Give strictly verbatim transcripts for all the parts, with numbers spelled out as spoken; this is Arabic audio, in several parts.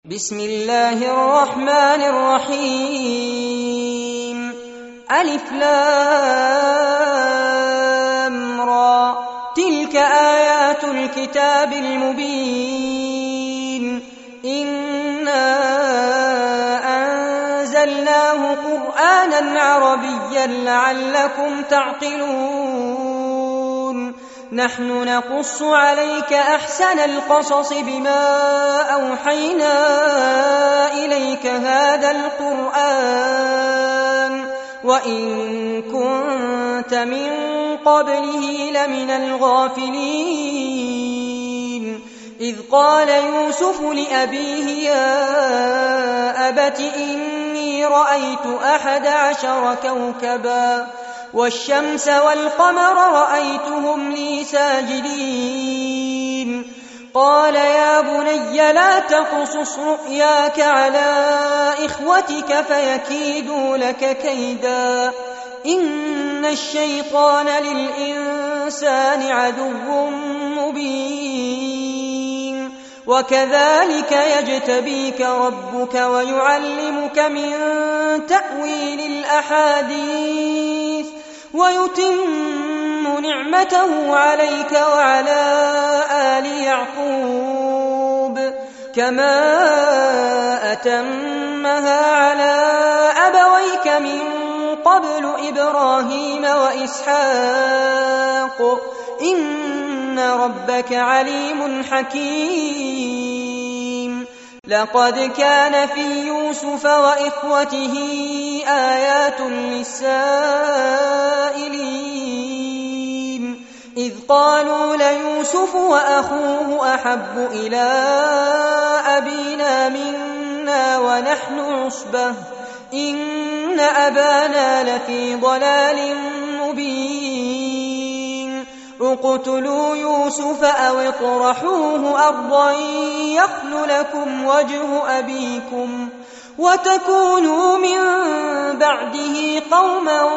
بسم الله الرحمن الرحيم ألف لام را تلك آيات الكتاب المبين إنا أنزلناه قرآنا عربيا لعلكم تعقلون نحن نقص عليك أحسن القصص بما أوحينا إليك هذا القرآن وإن كنت من قبله لمن الغافلين إذ قال يوسف لأبيه يا أبت إني رأيت أحد عشر كوكبا والشمس والقمر رأيتهم لي ساجدين قال يا بني لا تقصص رؤياك على إخوتك فيكيدوا لك كيدا إن الشيطان للإنسان عدو مبين وكذلك يجتبيك ربك ويعلمك من تأويل الأحاديث ويتم نعمته عليك وعلى آل يعقوب كما أتمها على أبويك من قبل إبراهيم وإسحاق إن ربك عليم حكيم لقد كان في يوسف وإخوته آيات للسائلين إذ قالوا ليوسف وأخوه أحب إلى أبينا منا ونحن عصبة إن أبانا لفي ضلال مبين اقتلوا يوسف أو اطرحوه أرضا يخل لكم وجه أبيكم وتكونوا من بعده قوما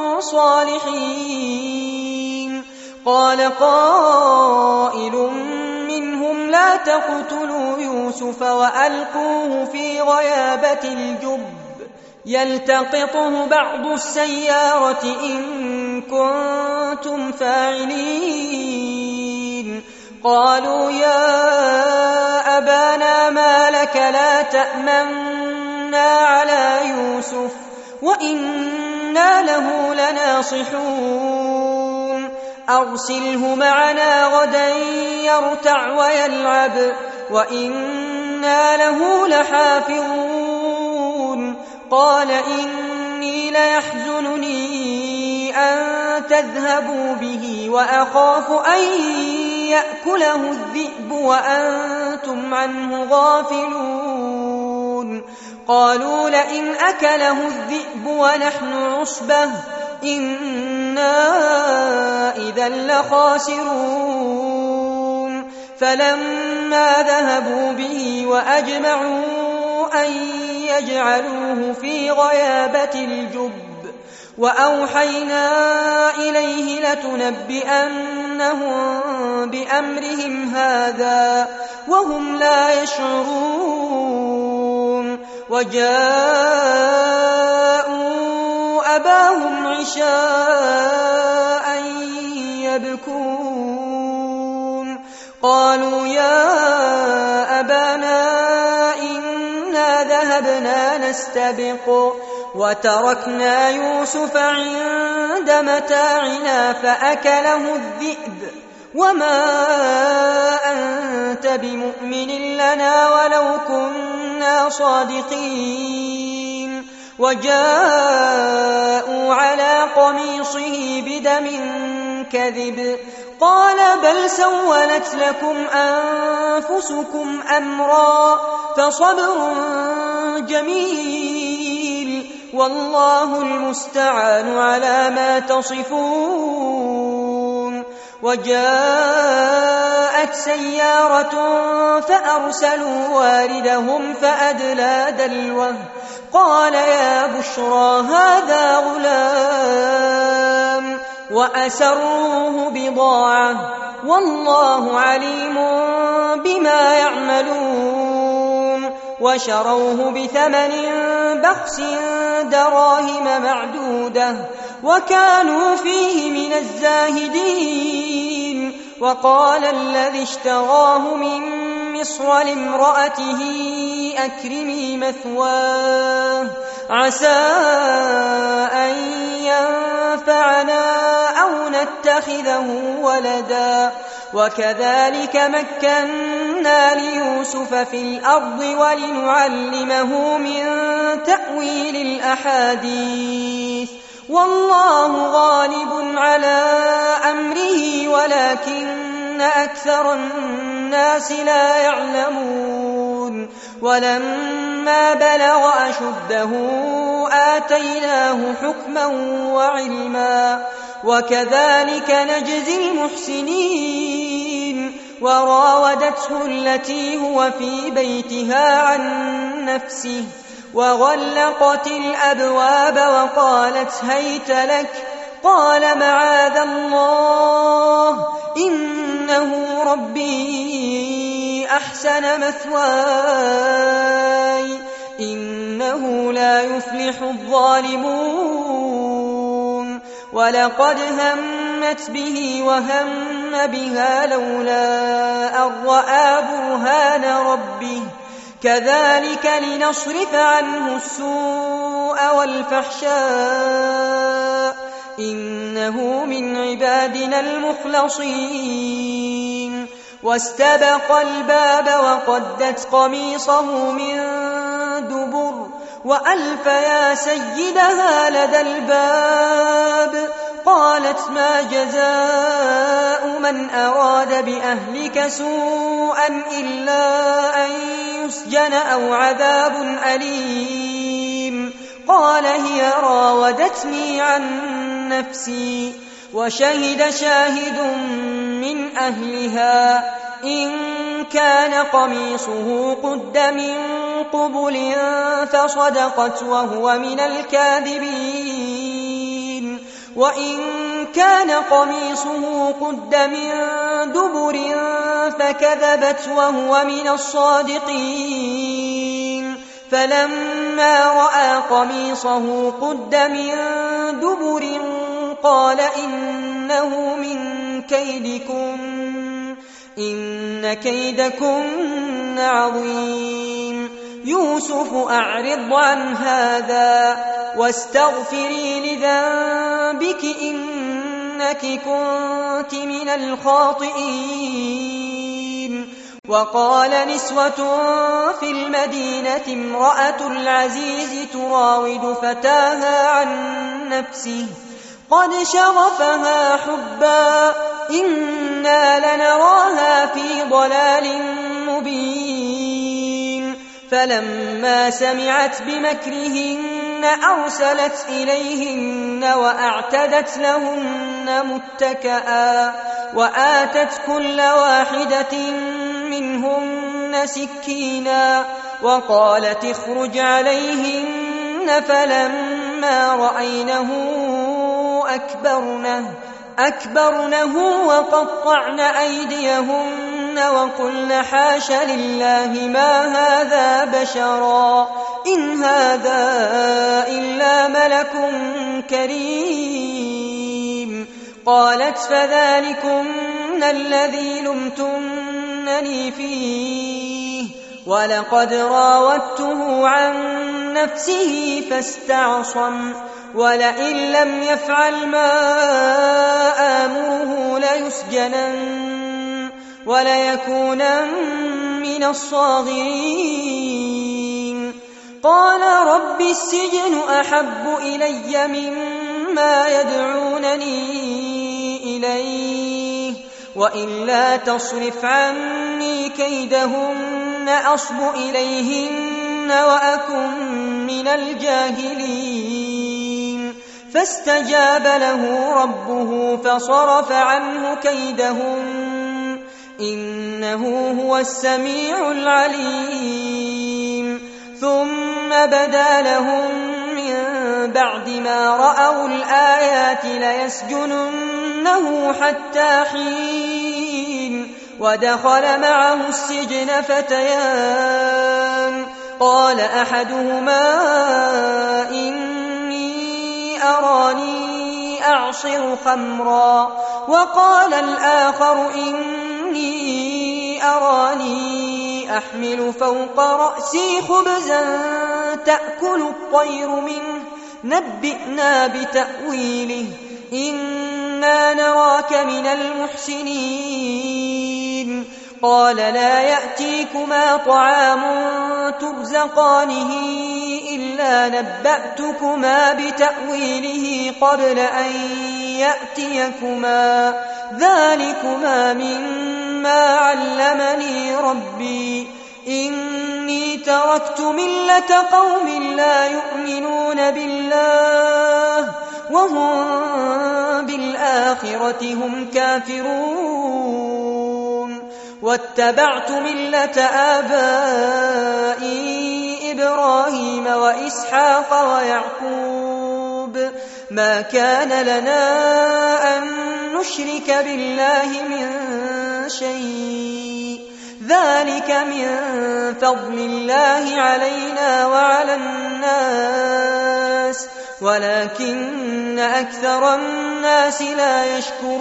صالحين قال قائل منهم لا تقتلوا يوسف وألقوه في غيابة الجب يلتقطه بعض السيارة إن كنتم فاعلين قالوا يا أبانا ما لك لا تأمنا على يوسف وإنا له لناصحون أرسله معنا غدا يرتع ويلعب وإنا له لحافظون قال إني ليحزنني أن تذهبوا به وأخاف أن يأكله الذئب وأنتم عنه غافلون قالوا لئن أكله الذئب ونحن عصبة إنا إذا لخاسرون فلما ذهبوا به وأجمعوا أن يجعلوه في غيابة الجب وأوحينا إليه لتنبئنهم بأمرهم هذا وهم لا يشعرون وجاءوا أباهم عشاء يبكون قالوا يا أبانا إنا ذهبنا نستبق وتركنا يوسف عند متاعنا فأكله الذئب وما أنت بمؤمن لنا ولو كنا صادقين وجاءوا على قميصه بدم كذب قال بل سولت لكم أنفسكم أمرا فصبر جميل والله المستعان على ما تصفون وجاءت سيارة فأرسلوا واردهم فأدلى دلوه قال يا بشرى هذا غلام وأسروه بضاعة والله عليم بما يعملون وشروه بثمن بخس دراهم معدودة وكانوا فيه من الزاهدين. وقال الذي اشتراه من مصر لامرأته أكرمي مثواه عسى أن ينفعنا أو نتخذه ولدا. وكذلك مكنا ليوسف في الأرض ولنعلمه من تأويل الأحاديث والله غالب على أمره ولكن أكثر الناس لا يعلمون. ولما بلغ أشده آتيناه حكما وعلما وكذلك نجزي المحسنين. وراودته التي هو في بيتها عن نفسه وغلقت الأبواب وقالت هيت لك قال معاذ الله إنه ربي أحسن مثواي إنه لا يفلح الظالمون. ولقد همت به وهم بها لولا أن رأى برهان ربه كذلك لنصرف عنه السوء والفحشاء إنه من عبادنا المخلصين. واستبق الباب وقدت قميصه من دبر وألف يا سيدها لدى الباب قالت ما جزاء من أراد بأهلك سوءا إلا أن يسجن أو عذاب أليم. قال هي راودتني عن نفسي. وشهد شاهد من أهلها إن كان قميصه قد من قبل فصدقت وهو من الكاذبين وإن كان قميصه قد من دبر فكذبت وهو من الصادقين. فلما رأى قميصه قد من دبر قال إنه من كيدكن إن كيدكن عظيم. يوسف أعرض عن هذا واستغفري لذنبك إنك كنت من الخاطئين. وقال نسوة في المدينة امرأة العزيز تراود فتاها عن نفسه قد شغفها حبا إنا لنراها في ضلال مبين. فلما سمعت بمكرهن أرسلت إليهن وأعتدت لهن متكئا وآتت كل واحدة منهن سكينا وقالت اخرج عليهن. فلما رأينه أكبرنه أكبرنه وقطعن أيديهن وقلن حاش لله ما هذا بشرا إن هذا إلا ملك كريم. قالت فذلكن الذي لمتنني فيه ولقد راودته عن نفسه فاستعصم ولئن لم يفعل ما آمره ليسجنن وليكونن من الصاغرين. قال رب السجن أحب إلي مما يدعونني إليه وإلا تصرف عني كيدهن أصب إليهن وأكن من الجاهلين. فاستجاب له ربه فصرف عنه كيدهن إنه هو السميع العليم. ثم بدا لهم من بعد ما رأوا الآيات ليسجننه حتى حين. ودخل معه السجن فتيان قال أحدهما إني أراني أعصر خمرا وقال الآخر إني أراني أحمل فوق رأسي خبزا تأكل الطير منه نبئنا بتأويله إنا نراك من المحسنين قال لا يأتيكما طعام ترزقانه إلا نبأتكما بتأويله قبل أن يأتيكما ذلكما مما علمني ربي إني تركت ملة قوم لا يؤمنون بالله وهم بالآخرة هم كافرون واتبعت ملة آبائي إبراهيم وإسحاق ويعقوب ما كان لنا أن نشرك بالله من شيء ذلك من فضل الله علينا وعلى الناس ولكن أكثر الناس لا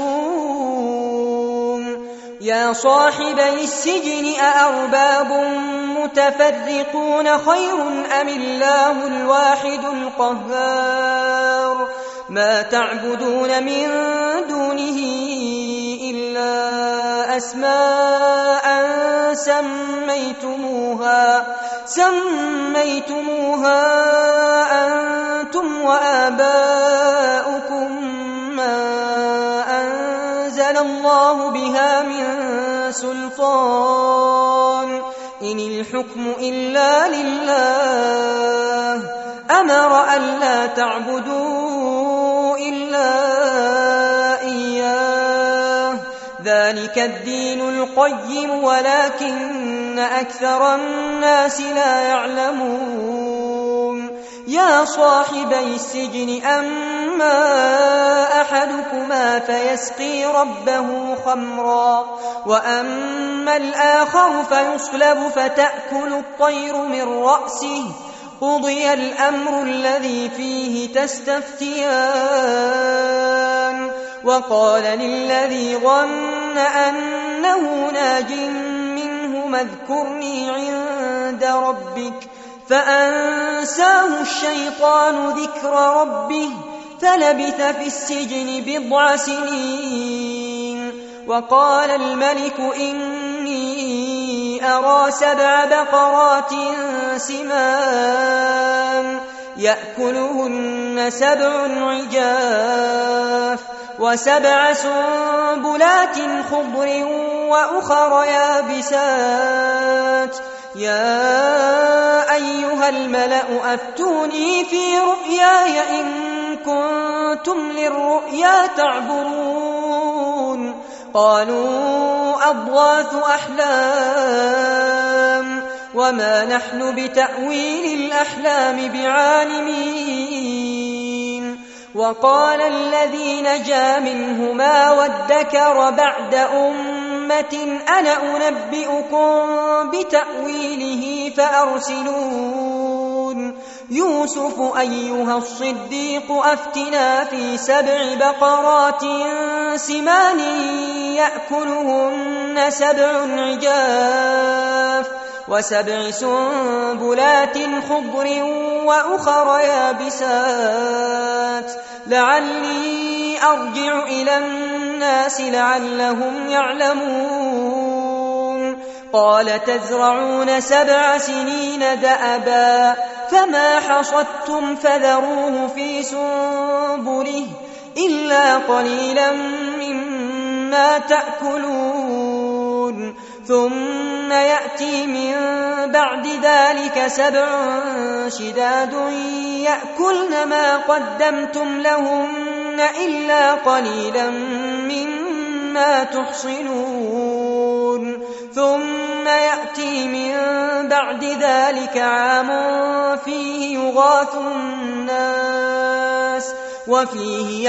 يشكرون يا صاحبي السجن أأرباب متفرقون خير أم الله الواحد القهار ما تعبدون من دونه إلا أسماء سميتموها سميتموها أنتم وآباؤكم ما أنزل الله بها من سلطان إن الحكم إلا لله أمر ألا تعبدوا إلا إياه ذلك الدين القيم ولكن أكثر الناس لا يعلمون يا صاحبي السجن أما أحدكما فيسقي ربه خمرا وأما الآخر فيصلب فتأكل الطير من رأسه قضي الأمر الذي فيه تستفتيان وقال للذي ظن أنه ناج منه اذكرني عند ربك فأنساه الشيطان ذكر ربه فلبث في السجن بضع سنين وقال الملك إني أرى سبع بقرات سمان يأكلهن سبع عجاف وسبع سنبلات خضر وأخر يابسات يا أيها الملأ أفتوني في رؤياي إن كنتم للرؤيا تعبرون قالوا أضغاث أحلام وما نحن بتأويل الأحلام بعالمين وقال الذي نجا منهما وادكر بعد أمة أنا أنبئكم بتأويله فأرسلون يوسف أيها الصديق أفتنا في سبع بقرات سمان يأكلهن سبع عجاف وسبع سنبلات خضر وأخر يابسات لعلي أرجع إلى الناس لعلهم يعلمون قال تزرعون سبع سنين دأبا فما حصدتم فذروه في سنبله إلا قليلا مما تأكلون ثم يأتي من بعد ذلك سبع شداد يأكلن ما قدمتم لهن إلا قليلا مما تحصنون ثم يأتي من بعد ذلك عام فيه يغاث الناس وفيه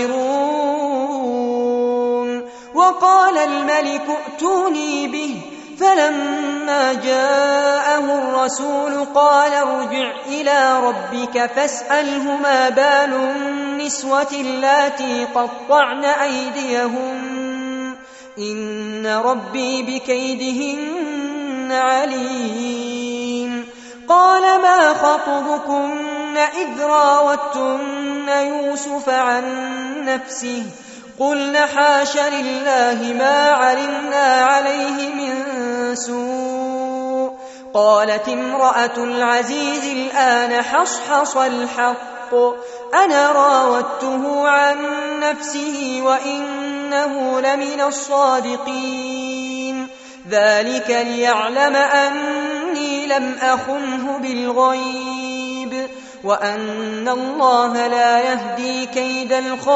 يعصرون وقال الملك ائتوني به فلما جاءه الرسول قال ارجع إلى ربك فاسأله ما بال النسوة اللاتي قطعن أيديهن إن ربي بكيدهن عليم. قال ما خطبكن إذ راوتن يوسف عن نفسه قلنا حاش لله ما علمنا عليه من سوء. قالت امرأة العزيز الآن حصحص الحق أنا راودته عن نفسه وإنه لمن الصادقين ذلك ليعلم أني لم أخنه بالغيب وأن الله لا يهدي كيد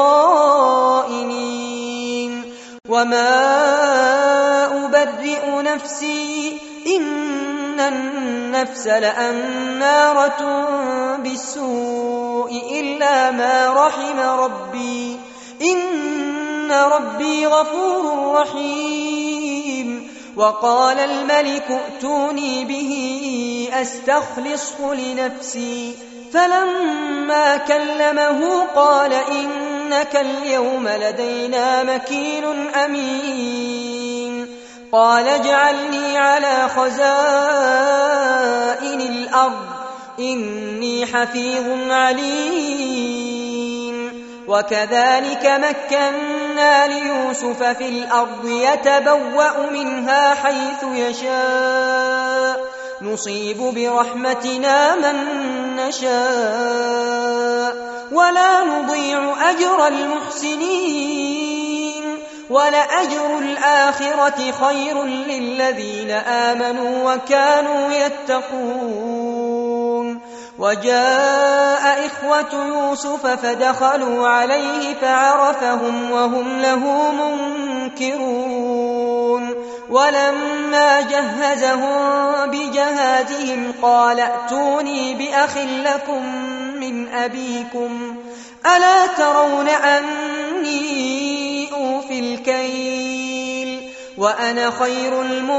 الخائنين. وما أبرئ نفسي إن النفس لأمارة بالسوء إلا ما رحم ربي إن ربي غفور رحيم. وقال الملك ائتوني به أستخلصه لنفسي فلما كلمه قال إنك اليوم لدينا مكين أمين. قال اجعلني على خزائن الأرض إني حفيظ عليم. وكذلك مكنا ليوسف في الأرض يتبوأ منها حيث يشاء نصيب برحمتنا من نشاء ولا نضيع أجر المحسنين ولأجر الآخرة خير للذين آمنوا وكانوا يتقون. وجاء إخوة يوسف فدخلوا عليه فعرفهم وهم له منكرون. ولما جهزهم بجهازهم قال ائتوني بأخ لكم من أبيكم ألا ترون أني أوفي الكيل وأنا خير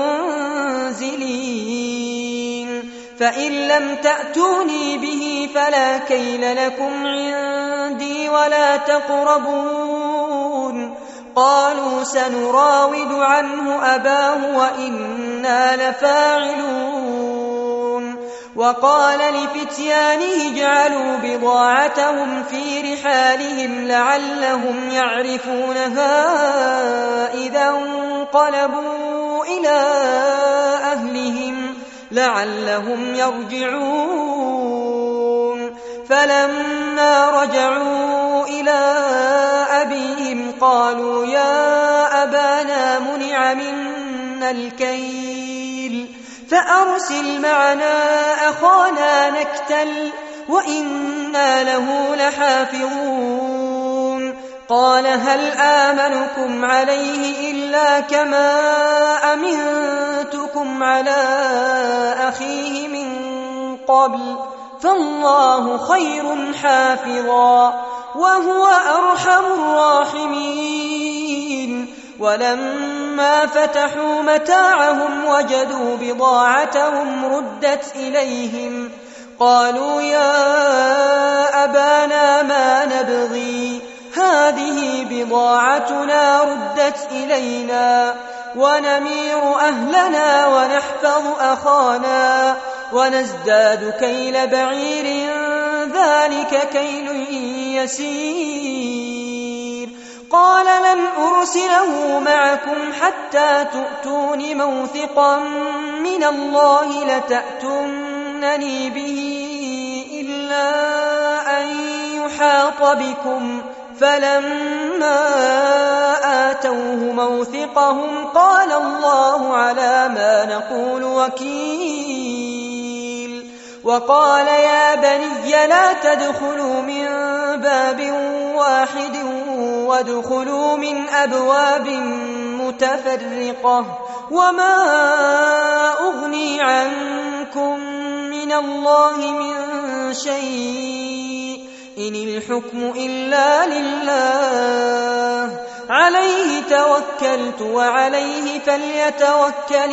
المنزلين فإن لم تأتوني به فلا كيل لكم عندي ولا تقربون. قالوا سنراود عنه أباه وإنا لفاعلون. وقال لفتيانه اجعلوا بضاعتهم في رحالهم لعلهم يعرفونها إذا انقلبوا إلى أهلهم لعلهم يرجعون. فلما رجعوا إلى أبيهم قالوا يا أبانا منع منا الكيل فأرسل معنا أخانا نكتل وإنا له لحافظون. قال هل آمنكم عليه إلا كما أمنتكم على أخيه من قبل فالله خير حافظا وهو أرحم الراحمين. ولما فتحوا متاعهم وجدوا بضاعتهم ردت إليهم قالوا يا أبانا ما نبغي هذه بضاعتنا ردت إلينا ونمير أهلنا ونحفظ أخانا ونزداد كيل بعير ذلك كيل يسير. قال لن أرسله معكم حتى تؤتون موثقا من الله لتأتونني به إلا أن يحاط بكم. فلما آتوه موثقهم قال الله على ما نقول وكيل. وقال يا بني لا تدخلوا من باب واحد وادخلوا من أبواب متفرقة وما أغني عنكم من الله من شيء إن الحكم إلا لله عليه توكلت وعليه فليتوكل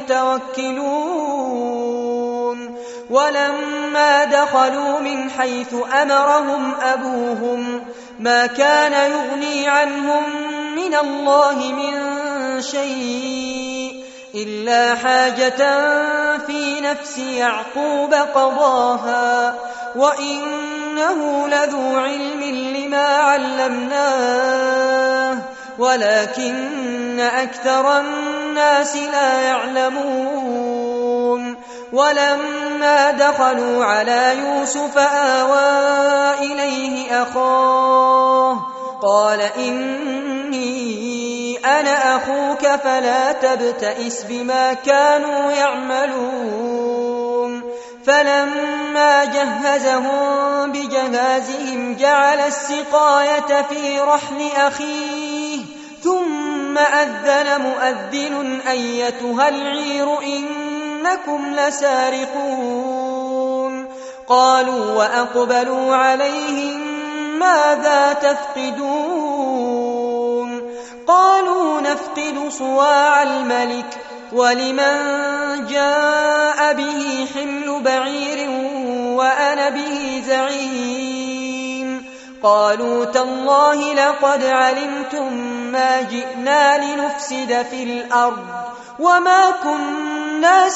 المتوكلون ولما دخلوا من حيث أمرهم أبوهم ما كان يغني عنهم من الله من شيء إلا حاجة في نفس يعقوب قضاها وإنه لذو علم لما علمناه ولكن أكثر الناس لا يعلمون ولما دخلوا على يوسف آوى إليه أخاه قال إني أنا أخوك فلا تبتئس بما كانوا يعملون فلما جهزهم بجهازهم جعل السقاية في رحل أخيه ثم أذن مؤذن أيتها العير إنكم لسارقون قالوا وأقبلوا عليهم ماذا تفقدون قالوا نفقد صواع الملك ولمن جاء به حمل بعير وأنا به زعيم قالوا تالله لقد علمتم ما جئنا لنفسد في الأرض وما كنا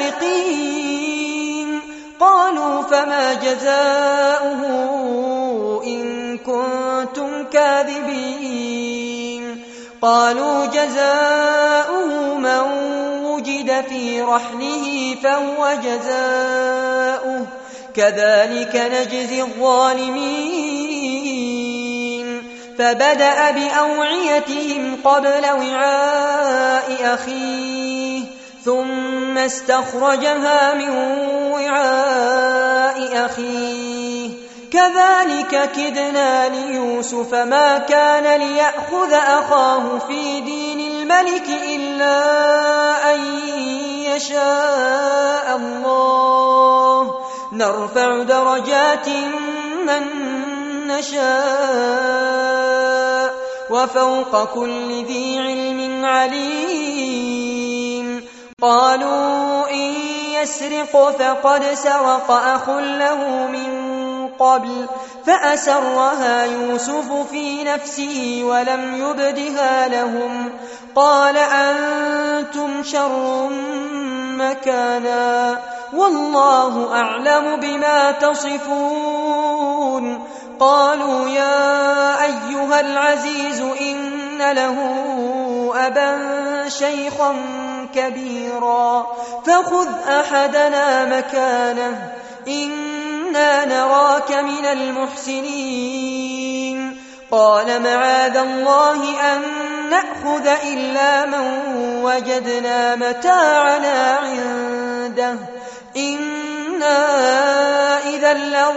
سارقين قالوا فما جزاؤه إن كنتم كاذبين قالوا جزاؤه من وجد في رحله فهو جزاؤه كذلك نجزي الظالمين فبدأ بأوعيتهم قبل وعاء أخيه ثم استخرجها من وعاء أخيه كذلك كدنا ليوسف ما كان ليأخذ أخاه في دين الملك إلا أن يشاء الله نرفع درجات من نشاء وفوق كل ذي علم عليم قالوا إن يسرق فقد سرق أخ له من قبل فأسرها يوسف في نفسه ولم يبدها لهم قال أنتم شر مكانا والله أعلم بما تصفون قالوا يا أيها العزيز إن له أبا شيخا كبيرا فخذ أحدنا مكانه إنا نراك من المحسنين قال معاذ الله أن نأخذ إلا من وجدنا متاعنا عنده إنا إذا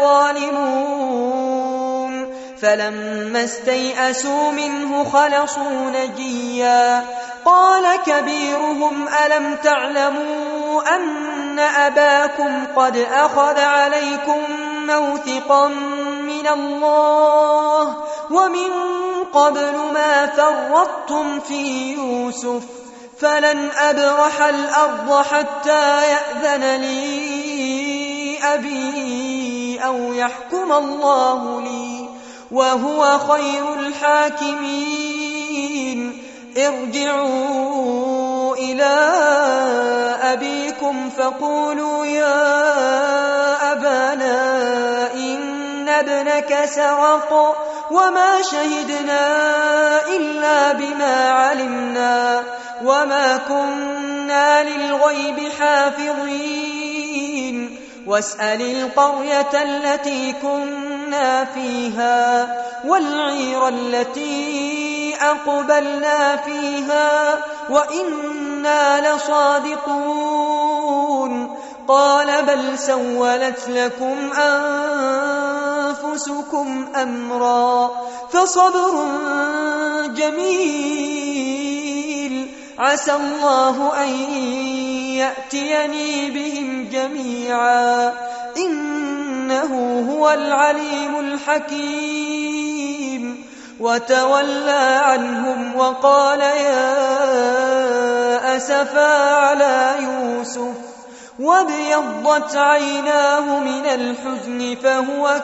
لظالمون فلما استيئسوا منه خلصوا نجيا قال كبيرهم ألم تعلموا أن أباكم قد أخذ عليكم موثقا من الله ومن قبل ما فرطتم في يوسف فلن أبرح الأرض حتى يأذن لي أبي أو يحكم الله لي وهو خير الحاكمين ارجعوا إلى أبيكم فقولوا يا أبانا إن ابنك سرق وما شهدنا إلا بما علمنا وما كنا للغيب حافظين واسأل القرية التي كنا فيها والعير التي أقبلنا فيها وإنا لصادقون قال بل سولت لكم أنفسكم أمرا فصبر جميل عسى الله أن يأتيني بهم جميعا إنه هو العليم الحكيم وتولى عنهم وقال يا أسفا على يوسف وابيضت عيناه من الحزن فهو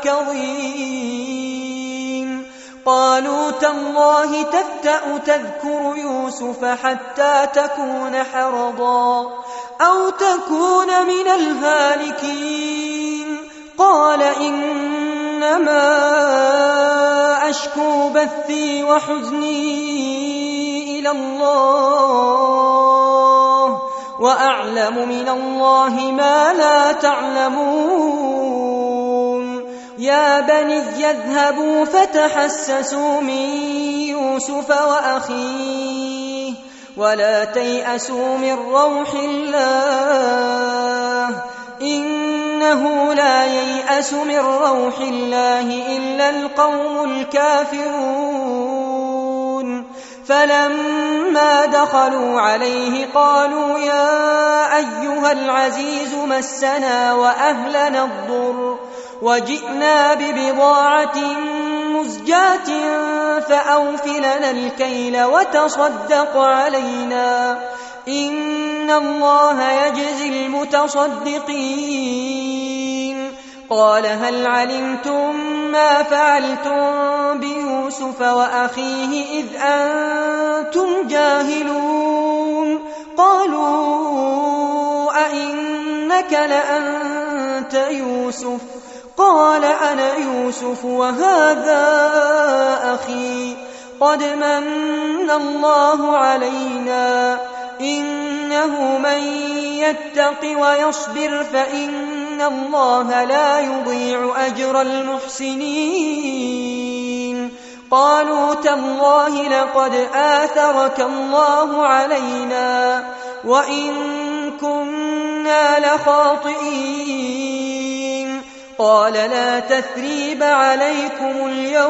كظيم. قالوا تالله تفتأ تذكر يوسف حتى تكون حرضا أو تكون من الهالكين. قال إنما أشكو بثي وحزني إلى الله وأعلم من الله ما لا تعلمون. يا بني اذهبوا فتحسسوا من يوسف وأخيه ولا تيأسوا من روح الله إنه لا ييأس من روح الله إلا القوم الكافرون. فلما دخلوا عليه قالوا يا أيها العزيز مسنا وأهلنا الضر وجئنا ببضاعة مزجاة فأوف لنا الكيل وتصدق علينا إن الله يجزي المتصدقين. قال هل علمتم ما فعلتم بيوسف وأخيه إذ أنتم جاهلون؟ قالوا أئنك لأنت يوسف؟ قال أنا يوسف وهذا أخي قد من الله علينا إنه من يتق ويصبر فإن الله لا يضيع أجر المحسنين. قالوا تالله لقد آثرك الله علينا وإن كنا لخاطئين. قال لا تثريب عليكم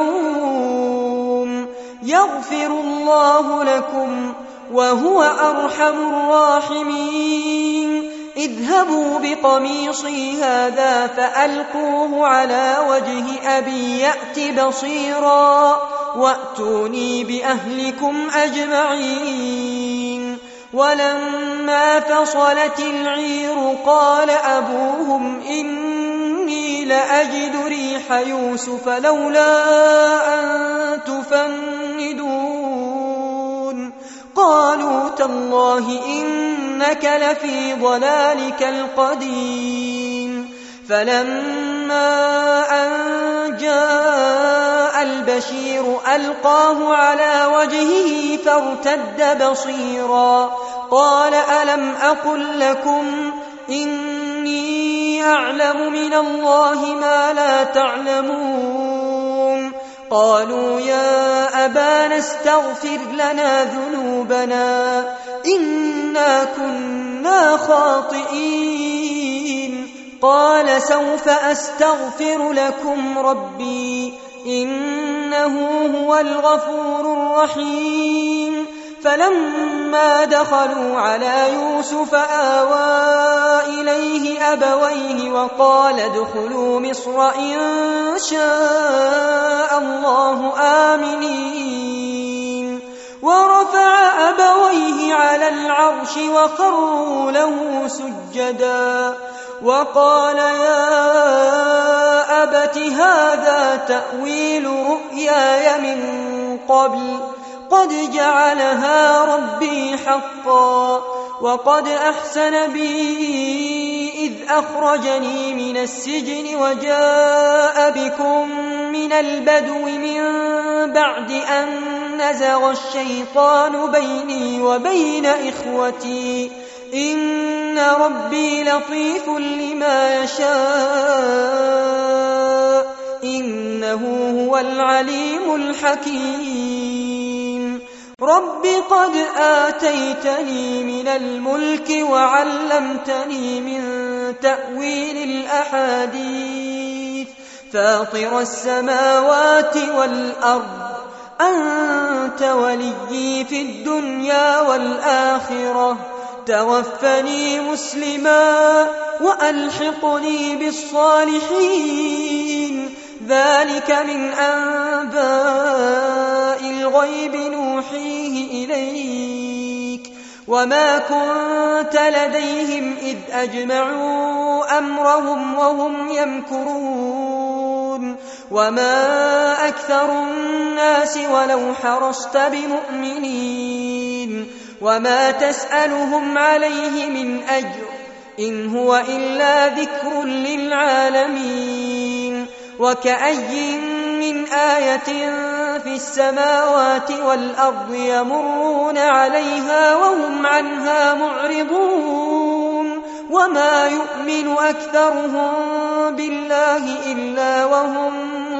اليوم يغفر الله لكم وهو أرحم الراحمين. اذهبوا بقميصي هذا فألقوه على وجه أبي يأت بصيرا وأتوني بأهلكم أجمعين. ولما فصلت العير قال أبوهم إني لأجد ريح يوسف لولا أن تفندون. قالوا تالله إنك لفي ضلالك القديم. فلما أن جاء البشير ألقاه على وجهه فارتد بصيرا قال ألم أقل لكم إني أعلم من الله ما لا تعلمون؟ قالوا يا أبانا استغفر لنا ذنوبنا إنا كنا خاطئين. قال سوف أستغفر لكم ربي إنه هو الغفور الرحيم. فلما دخلوا على يوسف آوى إليه أبويه وقال ادخلوا مصر إن شاء الله آمنين. ورفع أبويه على العرش وخروا له سجدا وقال يا أبت هذا تأويل رؤياي من قبل قد جعلها ربي حقا وقد أحسن بي إذ أخرجني من السجن وجاء بكم من البدو من بعد أن نزغ الشيطان بيني وبين إخوتي إن ربي لطيف لما يشاء إنه هو العليم الحكيم. رب قد آتيتني من الملك وعلمتني من تأويل الأحاديث فاطر السماوات والأرض أنت وليي في الدنيا والآخرة توفني مسلما وألحقني بالصالحين. ذلك من أنباء الغيب نوحيه إليك وما كنت لديهم إذ أجمعوا أمرهم وهم يمكرون وما أكثر الناس ولو حرصت بمؤمنين وما تسألهم عليه من أجر إن هو إلا ذكر للعالمين وكأي من آية في السماوات والأرض يمرون عليها وهم عنها معرضون وما يؤمن أكثرهم بالله إلا وهم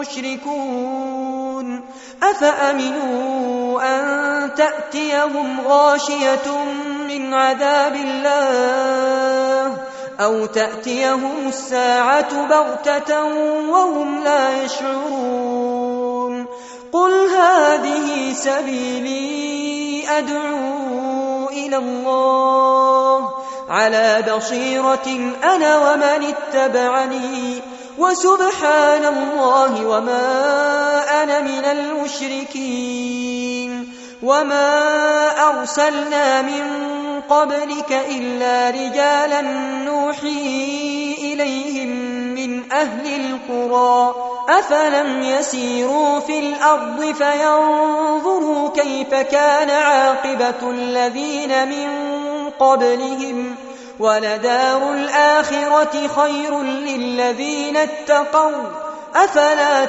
مشركون أفأمنوا أن تأتيهم غاشية من عذاب الله أو تأتيهم الساعة بغتة وهم لا يشعرون قل هذه سبيلي أدعو إلى الله على بصيرة أنا ومن اتبعني وسبحان الله وما أنا من المشركين وما أرسلنا من قبلك إلا رجالا نوحي إليهم من أهل القرى أفلم يسيروا في الأرض فينظروا كيف كان عاقبة الذين من قبلهم ولدار الآخرة خير للذين اتقوا أفلا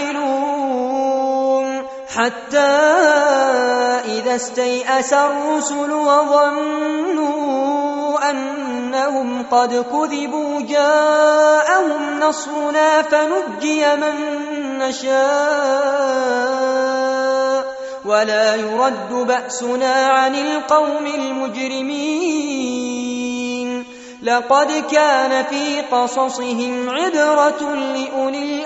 تعقلون حتى إذا استيأس الرسل وظنوا أنهم قد كذبوا جاءهم نصرنا فنجي من نشاء ولا يرد بأسنا عن القوم المجرمين لقد كان في قصصهم عبرة لأولي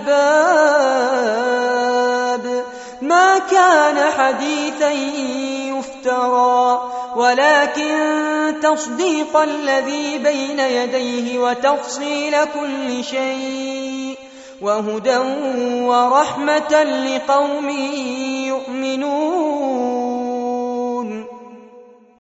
الألباب ما كان حديثا يفترى ولكن تصديق الذي بين يديه وتفصيل كل شيء وهدى ورحمة لقوم يؤمنون